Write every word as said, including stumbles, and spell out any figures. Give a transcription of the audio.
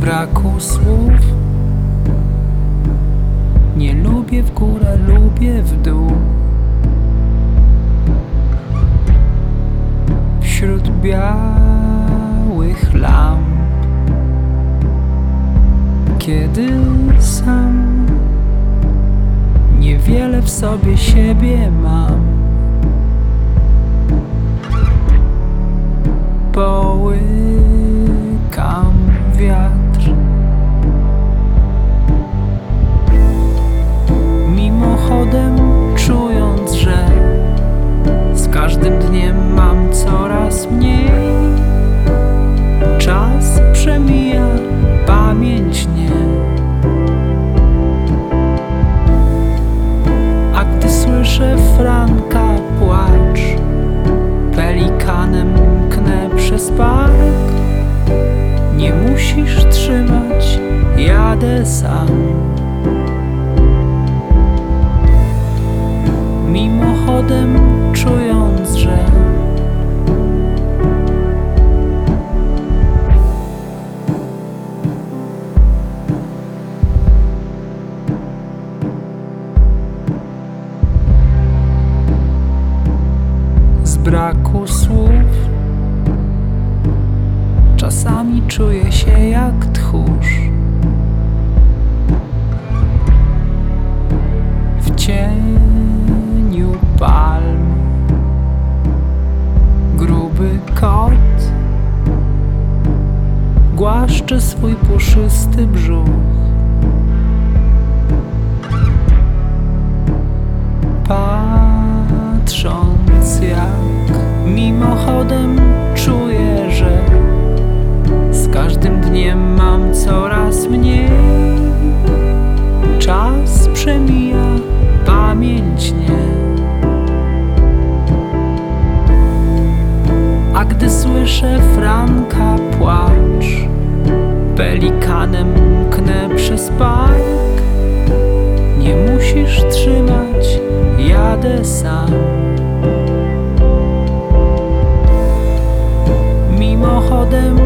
braku słów. Nie lubię w górę, lubię w dół. Wśród białych lamp, kiedy sam niewiele w sobie siebie mam. Połykam wiatr, mimochodem czując, że z każdym dniem mam coraz mniej. Czas przemija, pamięć nie. A gdy słyszę Franka płacz, pelikanem mknę przez park. Nie musisz trzymać, jadę sam. Mimochodem czując, że z braku słów czasami czuję się jak tchórz. W cieniu palm gruby kot głaszcze swój puszysty brzuch. Patrząc jak mimochodem czuję, że z każdym dniem mam coraz mniej. Czas przemija, pamięć nie. A gdy słyszę Franka płacz, pelikanem mknę przez park. Nie musisz trzymać, jadę sam. Mimochodem